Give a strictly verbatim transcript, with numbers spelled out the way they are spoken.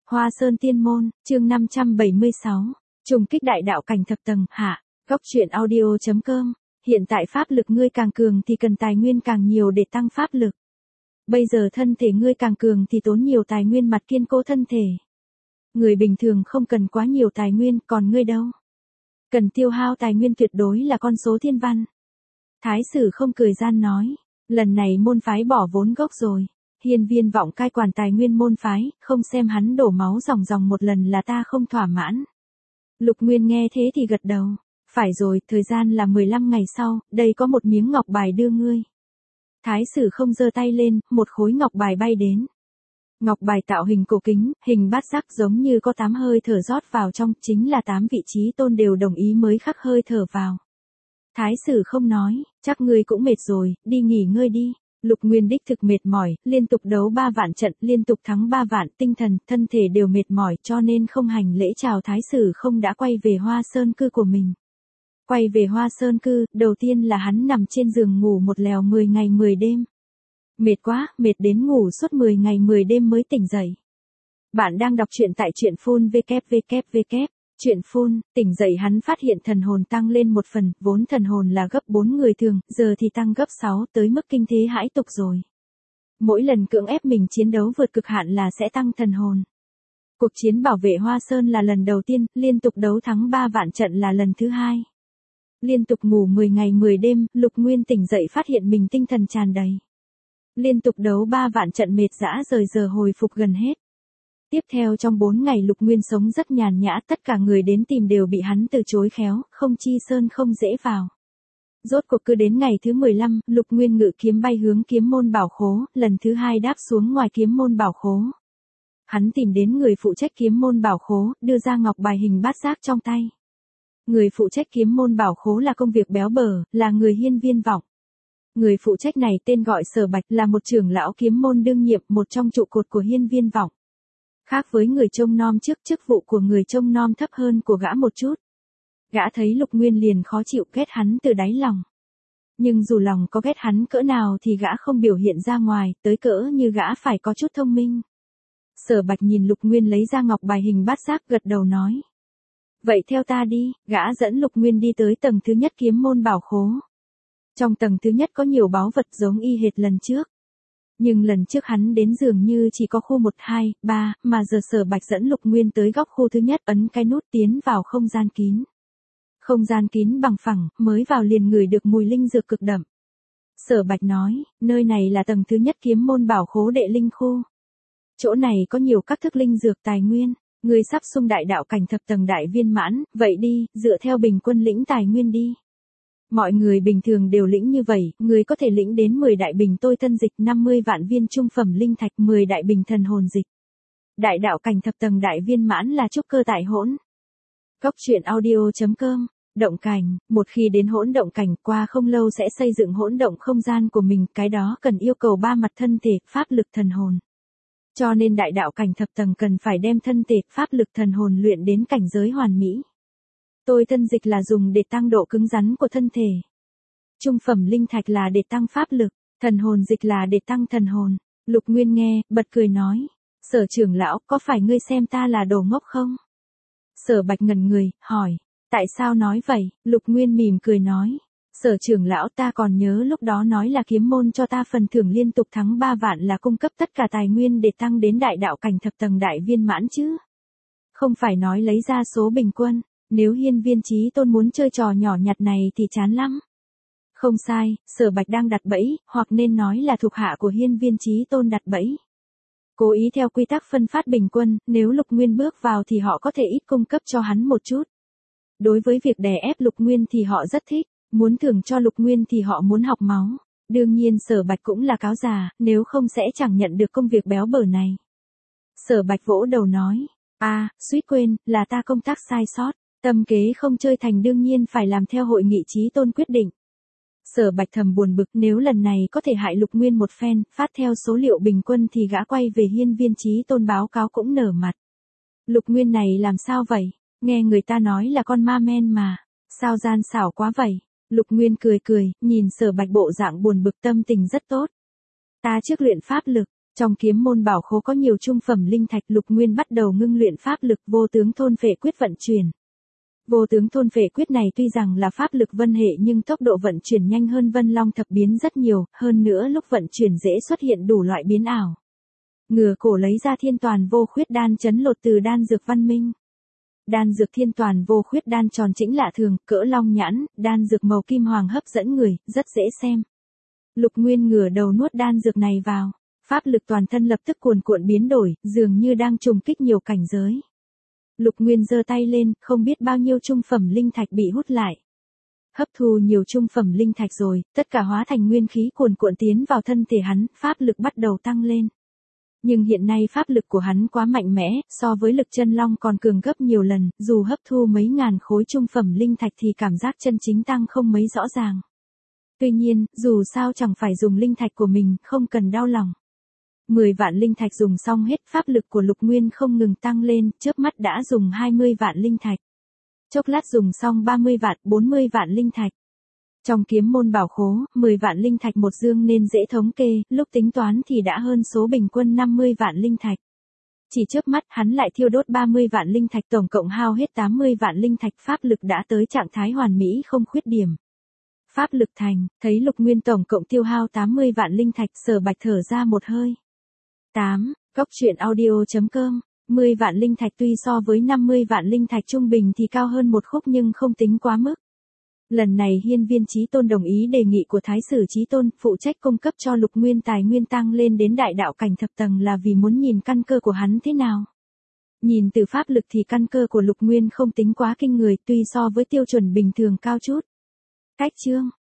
Hoa Sơn Tiên Môn, chương năm trăm bảy mươi sáu, trùng kích đại đạo cảnh thập tầng, hạ, góc truyện audio.com, hiện tại pháp lực ngươi càng cường thì cần tài nguyên càng nhiều để tăng pháp lực. Bây giờ thân thể ngươi càng cường thì tốn nhiều tài nguyên mặt kiên cố thân thể. Người bình thường không cần quá nhiều tài nguyên, còn ngươi đâu? Cần tiêu hao tài nguyên tuyệt đối là con số thiên văn. Thái sử không cười gian nói, lần này môn phái bỏ vốn gốc rồi. Hiên Viên Vọng cai quản tài nguyên môn phái, không xem hắn đổ máu ròng ròng một lần là ta không thỏa mãn. Lục Nguyên nghe thế thì gật đầu, phải rồi, thời gian là mười lăm ngày sau, đây có một miếng ngọc bài đưa ngươi. Thái sử không giơ tay lên, một khối ngọc bài bay đến. Ngọc bài tạo hình cổ kính, hình bát giác giống như có tám hơi thở rót vào trong, chính là tám vị trí tôn đều đồng ý mới khắc hơi thở vào. Thái sử không nói, chắc ngươi cũng mệt rồi, đi nghỉ ngơi đi. Lục Nguyên đích thực mệt mỏi, liên tục đấu ba vạn trận, liên tục thắng ba vạn, tinh thần, thân thể đều mệt mỏi cho nên không hành lễ chào Thái sử không đã quay về Hoa Sơn cư của mình. Quay về Hoa Sơn cư, đầu tiên là hắn nằm trên giường ngủ một lèo mười ngày mười đêm. Mệt quá, mệt đến ngủ suốt mười ngày mười đêm mới tỉnh dậy. Bạn đang đọc truyện tại truyện phun www. Chuyện phun, tỉnh dậy hắn phát hiện thần hồn tăng lên một phần, vốn thần hồn là gấp bốn người thường, giờ thì tăng gấp sáu tới mức kinh thế hãi tục rồi. Mỗi lần cưỡng ép mình chiến đấu vượt cực hạn là sẽ tăng thần hồn. Cuộc chiến bảo vệ Hoa Sơn là lần đầu tiên, liên tục đấu thắng ba vạn trận là lần thứ hai. Liên tục ngủ mười ngày mười đêm, Lục Nguyên tỉnh dậy phát hiện mình tinh thần tràn đầy. Liên tục đấu ba vạn trận mệt dã rời giờ hồi phục gần hết. Tiếp theo trong bốn ngày Lục Nguyên sống rất nhàn nhã, tất cả người đến tìm đều bị hắn từ chối khéo, không chi sơn không dễ vào. Rốt cuộc cứ đến ngày thứ mười lăm, Lục Nguyên ngự kiếm bay hướng kiếm môn bảo khố, lần thứ hai đáp xuống ngoài kiếm môn bảo khố. Hắn tìm đến người phụ trách kiếm môn bảo khố, đưa ra ngọc bài hình bát giác trong tay. Người phụ trách kiếm môn bảo khố là công việc béo bở, là người Hiên Viên Vọng. Người phụ trách này tên gọi Sở Bạch, là một trưởng lão kiếm môn đương nhiệm, một trong trụ cột của Hiên Viên Vọng. Khác với người trông nom trước, chức vụ của người trông nom thấp hơn của gã một chút. Gã thấy Lục Nguyên liền khó chịu, ghét hắn từ đáy lòng. Nhưng dù lòng có ghét hắn cỡ nào thì gã không biểu hiện ra ngoài, tới cỡ như gã phải có chút thông minh. Sở Bạch nhìn Lục Nguyên lấy ra ngọc bài hình bát giác, gật đầu nói. Vậy theo ta đi, gã dẫn Lục Nguyên đi tới tầng thứ nhất kiếm môn bảo khố. Trong tầng thứ nhất có nhiều báu vật giống y hệt lần trước. Nhưng lần trước hắn đến dường như chỉ có khu một, hai, ba, mà giờ Sở Bạch dẫn Lục Nguyên tới góc khu thứ nhất, ấn cái nút tiến vào không gian kín. Không gian kín bằng phẳng, mới vào liền ngửi được mùi linh dược cực đậm. Sở Bạch nói, nơi này là tầng thứ nhất kiếm môn bảo khố đệ linh khu. Chỗ này có nhiều các thức linh dược tài nguyên, người sắp xung đại đạo cảnh thập tầng đại viên mãn, vậy đi, dựa theo bình quân lĩnh tài nguyên đi. Mọi người bình thường đều lĩnh như vậy, người có thể lĩnh đến mười đại bình tôi tân dịch, năm mươi vạn viên trung phẩm linh thạch, mười đại bình thần hồn dịch. Đại đạo cảnh thập tầng đại viên mãn là trúc cơ tại hỗn. Góc truyện audio.com, động cảnh, một khi đến hỗn động cảnh qua không lâu sẽ xây dựng hỗn động không gian của mình, cái đó cần yêu cầu ba mặt thân thể, pháp lực thần hồn. Cho nên đại đạo cảnh thập tầng cần phải đem thân thể, pháp lực thần hồn luyện đến cảnh giới hoàn mỹ. Tôi tân dịch là dùng để tăng độ cứng rắn của thân thể. Trung phẩm linh thạch là để tăng pháp lực, thần hồn dịch là để tăng thần hồn. Lục Nguyên nghe, bật cười nói. Sở trưởng lão, có phải ngươi xem ta là đồ ngốc không? Sở Bạch ngẩn người, hỏi. Tại sao nói vậy? Lục Nguyên mỉm cười nói. Sở trưởng lão, ta còn nhớ lúc đó nói là kiếm môn cho ta phần thưởng liên tục thắng ba vạn là cung cấp tất cả tài nguyên để tăng đến đại đạo cảnh thập tầng đại viên mãn chứ. Không phải nói lấy ra số bình quân. Nếu Hiên Viên Chí Tôn muốn chơi trò nhỏ nhặt này thì chán lắm. Không sai, Sở Bạch đang đặt bẫy, hoặc nên nói là thuộc hạ của Hiên Viên Chí Tôn đặt bẫy. Cố ý theo quy tắc phân phát bình quân, nếu Lục Nguyên bước vào thì họ có thể ít cung cấp cho hắn một chút. Đối với việc đè ép Lục Nguyên thì họ rất thích, muốn thưởng cho Lục Nguyên thì họ muốn học máu. Đương nhiên Sở Bạch cũng là cáo già, nếu không sẽ chẳng nhận được công việc béo bở này. Sở Bạch vỗ đầu nói, à, suýt quên, là ta công tác sai sót. Tâm kế không chơi thành đương nhiên phải làm theo hội nghị Chí Tôn quyết định. Sở Bạch thầm buồn bực, nếu lần này có thể hại Lục Nguyên một phen, phát theo số liệu bình quân thì gã quay về Hiên Viên Chí Tôn báo cáo cũng nở mặt. Lục Nguyên này làm sao vậy? Nghe người ta nói là con ma men mà. Sao gian xảo quá vậy? Lục Nguyên cười cười, nhìn Sở Bạch bộ dạng buồn bực tâm tình rất tốt. Ta trước luyện pháp lực, Trong kiếm môn bảo khố có nhiều trung phẩm linh thạch, Lục Nguyên bắt đầu ngưng luyện pháp lực vô tướng thôn phệ quyết vận chuyển. Vô tướng thôn phệ quyết này tuy rằng là pháp lực vân hệ nhưng tốc độ vận chuyển nhanh hơn Vân Long thập biến rất nhiều, hơn nữa lúc vận chuyển dễ xuất hiện đủ loại biến ảo. Ngừa cổ lấy ra thiên toàn vô khuyết đan chấn lột từ đan dược văn minh. Đan dược thiên toàn vô khuyết đan tròn chỉnh lạ thường, cỡ long nhãn, đan dược màu kim hoàng hấp dẫn người, rất dễ xem. Lục Nguyên ngửa đầu nuốt đan dược này vào, pháp lực toàn thân lập tức cuồn cuộn biến đổi, dường như đang trùng kích nhiều cảnh giới. Lục Nguyên giơ tay lên, không biết bao nhiêu trung phẩm linh thạch bị hút lại. Hấp thu nhiều trung phẩm linh thạch rồi, tất cả hóa thành nguyên khí cuồn cuộn tiến vào thân thể hắn, pháp lực bắt đầu tăng lên. Nhưng hiện nay pháp lực của hắn quá mạnh mẽ, so với lực chân long còn cường gấp nhiều lần, dù hấp thu mấy ngàn khối trung phẩm linh thạch thì cảm giác chân chính tăng không mấy rõ ràng. Tuy nhiên, dù sao chẳng phải dùng linh thạch của mình, không cần đau lòng. mười vạn linh thạch dùng xong hết, pháp lực của Lục Nguyên không ngừng tăng lên, chớp mắt đã dùng hai mươi vạn linh thạch. Chốc lát dùng xong ba mươi vạn, bốn mươi vạn linh thạch. Trong kiếm môn bảo khố, mười vạn linh thạch một dương nên dễ thống kê, lúc tính toán thì đã hơn số bình quân năm mươi vạn linh thạch. Chỉ chớp mắt hắn lại thiêu đốt ba mươi vạn linh thạch, tổng cộng hao hết tám mươi vạn linh thạch, pháp lực đã tới trạng thái hoàn mỹ không khuyết điểm. Pháp lực thành, thấy Lục Nguyên tổng cộng tiêu hao tám mươi vạn linh thạch, Sở Bạch thở ra một hơi. tám. Cốc truyện audio chấm com mười vạn linh thạch tuy so với năm mươi vạn linh thạch trung bình thì cao hơn một khúc nhưng không tính quá mức. Lần này Hiên Viên Chí Tôn đồng ý đề nghị của Thái sử Chí Tôn, phụ trách cung cấp cho Lục Nguyên tài nguyên tăng lên đến đại đạo cảnh thập tầng là vì muốn nhìn căn cơ của hắn thế nào. Nhìn từ pháp lực thì căn cơ của Lục Nguyên không tính quá kinh người, tuy so với tiêu chuẩn bình thường cao chút. Cách chương